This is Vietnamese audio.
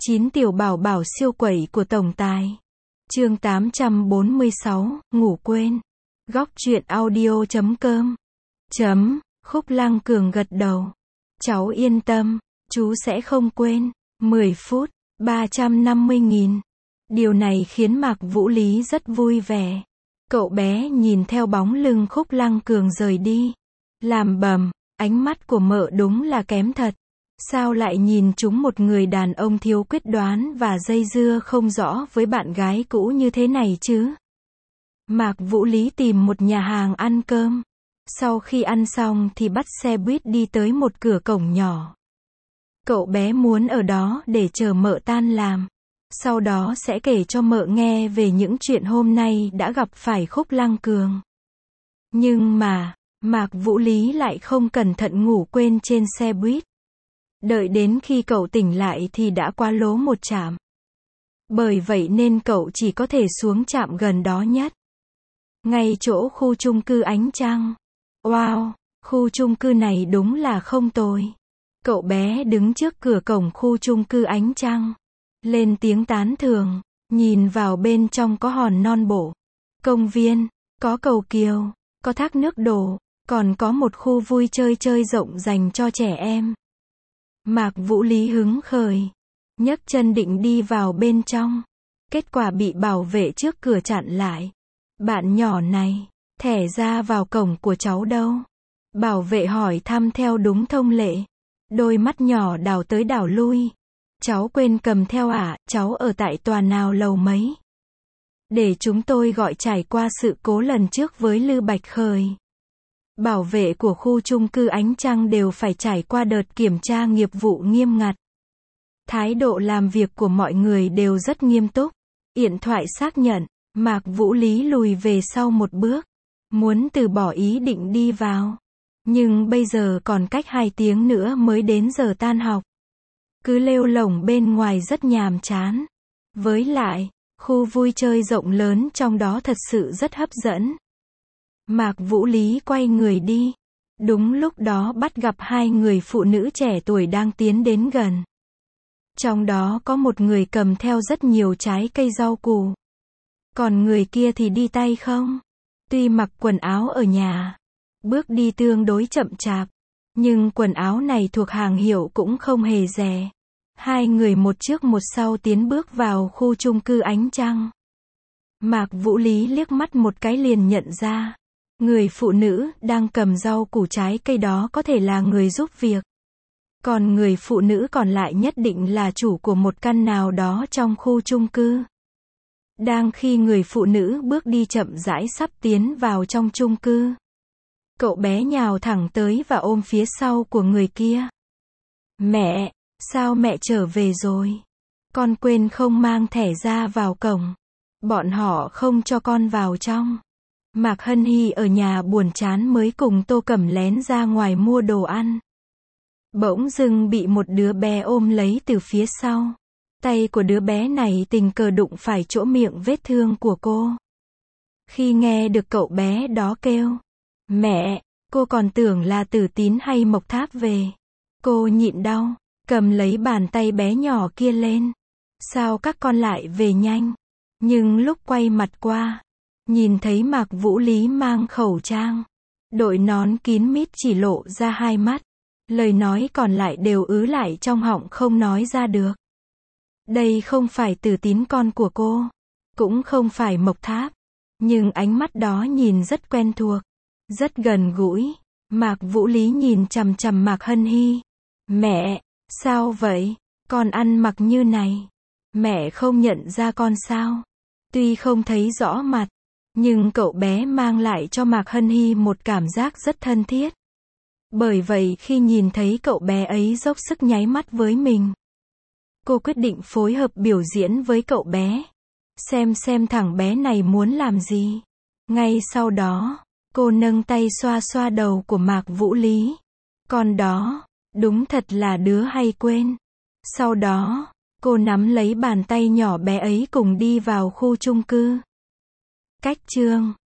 9 tiểu bảo bảo siêu quẩy của tổng tài. Chương 846, ngủ quên. Góc truyện audio.com. Khúc Lăng Cường gật đầu. Cháu yên tâm, chú sẽ không quên. 10 phút, 350.000. Điều này khiến Mạc Vũ Lý rất vui vẻ. Cậu bé nhìn theo bóng lưng Khúc Lăng Cường rời đi. Làm bầm, ánh mắt của mợ đúng là kém thật. Sao lại nhìn chúng một người đàn ông thiếu quyết đoán và dây dưa không rõ với bạn gái cũ như thế này chứ? Mạc Vũ Lý tìm một nhà hàng ăn cơm. Sau khi ăn xong thì bắt xe buýt đi tới một cửa cổng nhỏ. Cậu bé muốn ở đó để chờ mợ tan làm. Sau đó sẽ kể cho mợ nghe về những chuyện hôm nay đã gặp phải Khúc Lăng Cường. Nhưng mà, Mạc Vũ Lý lại không cẩn thận ngủ quên trên xe buýt. Đợi đến khi cậu tỉnh lại thì đã quá lố một trạm. Bởi vậy nên cậu chỉ có thể xuống trạm gần đó nhất. Ngay chỗ khu chung cư Ánh Trăng. Wow, khu chung cư này đúng là không tồi. Cậu bé đứng trước cửa cổng khu chung cư Ánh Trăng. Lên tiếng tán thưởng, nhìn vào bên trong có hòn non bộ, công viên, có cầu kiều, có thác nước đổ, còn có một khu vui chơi rộng dành cho trẻ em. Mạc Vũ Lý hứng khởi, nhấc chân định đi vào bên trong. Kết quả bị bảo vệ trước cửa chặn lại. Bạn nhỏ này, thẻ ra vào cổng của cháu đâu? Bảo vệ hỏi thăm theo đúng thông lệ. Đôi mắt nhỏ đảo tới đảo lui. Cháu quên cầm theo ạ, cháu ở tại tòa nào lầu mấy? Để chúng tôi gọi trải qua sự cố lần trước với Lư Bạch Khởi. Bảo vệ của khu chung cư Ánh Trăng đều phải trải qua đợt kiểm tra nghiệp vụ nghiêm ngặt. Thái độ làm việc của mọi người đều rất nghiêm túc. Điện thoại xác nhận, Mạc Vũ Lý lùi về sau một bước. Muốn từ bỏ ý định đi vào. Nhưng bây giờ còn cách 2 tiếng nữa mới đến giờ tan học. Cứ lêu lổng bên ngoài rất nhàm chán. Với lại, khu vui chơi rộng lớn trong đó thật sự rất hấp dẫn. Mạc Vũ Lý quay người đi. Đúng lúc đó bắt gặp 2 người phụ nữ trẻ tuổi đang tiến đến gần. Trong đó có một người cầm theo rất nhiều trái cây rau củ. Còn người kia thì đi tay không. Tuy mặc quần áo ở nhà, bước đi tương đối chậm chạp, nhưng quần áo này thuộc hàng hiệu cũng không hề rẻ. 2 người một trước một sau tiến bước vào khu chung cư Ánh Trăng. Mạc Vũ Lý liếc mắt một cái liền nhận ra. Người phụ nữ đang cầm rau củ trái cây đó có thể là người giúp việc. Còn người phụ nữ còn lại nhất định là chủ của một căn nào đó trong khu chung cư. Đang khi người phụ nữ bước đi chậm rãi sắp tiến vào trong chung cư. Cậu bé nhào thẳng tới và ôm phía sau của người kia. Mẹ, sao mẹ trở về rồi? Con quên không mang thẻ ra vào cổng. Bọn họ không cho con vào trong. Mạc Hân Hy ở nhà buồn chán mới cùng Tô Cẩm lén ra ngoài mua đồ ăn. Bỗng dưng bị một đứa bé ôm lấy từ phía sau. Tay của đứa bé này tình cờ đụng phải chỗ miệng vết thương của cô. Khi nghe được cậu bé đó kêu mẹ, cô còn tưởng là Tử Tín hay Mộc Tháp về. Cô nhịn đau, cầm lấy bàn tay bé nhỏ kia lên. Sao các con lại về nhanh? Nhưng lúc quay mặt qua, nhìn thấy Mạc Vũ Lý mang khẩu trang, đội nón kín mít chỉ lộ ra 2 mắt. Lời nói còn lại đều ứ lại trong họng không nói ra được. Đây không phải Tử Tín con của cô, cũng không phải Mộc Tháp. Nhưng ánh mắt đó nhìn rất quen thuộc, rất gần gũi. Mạc Vũ Lý nhìn chằm chằm Mạc Hân Hy. Mẹ, sao vậy? Con ăn mặc như này. Mẹ không nhận ra con sao? Tuy không thấy rõ mặt, nhưng cậu bé mang lại cho Mạc Hân Hy một cảm giác rất thân thiết. Bởi vậy khi nhìn thấy cậu bé ấy dốc sức nháy mắt với mình, cô quyết định phối hợp biểu diễn với cậu bé. Xem thằng bé này muốn làm gì. Ngay sau đó, cô nâng tay xoa xoa đầu của Mạc Vũ Lý. Con đó, đúng thật là đứa hay quên. Sau đó, cô nắm lấy bàn tay nhỏ bé ấy cùng đi vào khu chung cư. Cách chương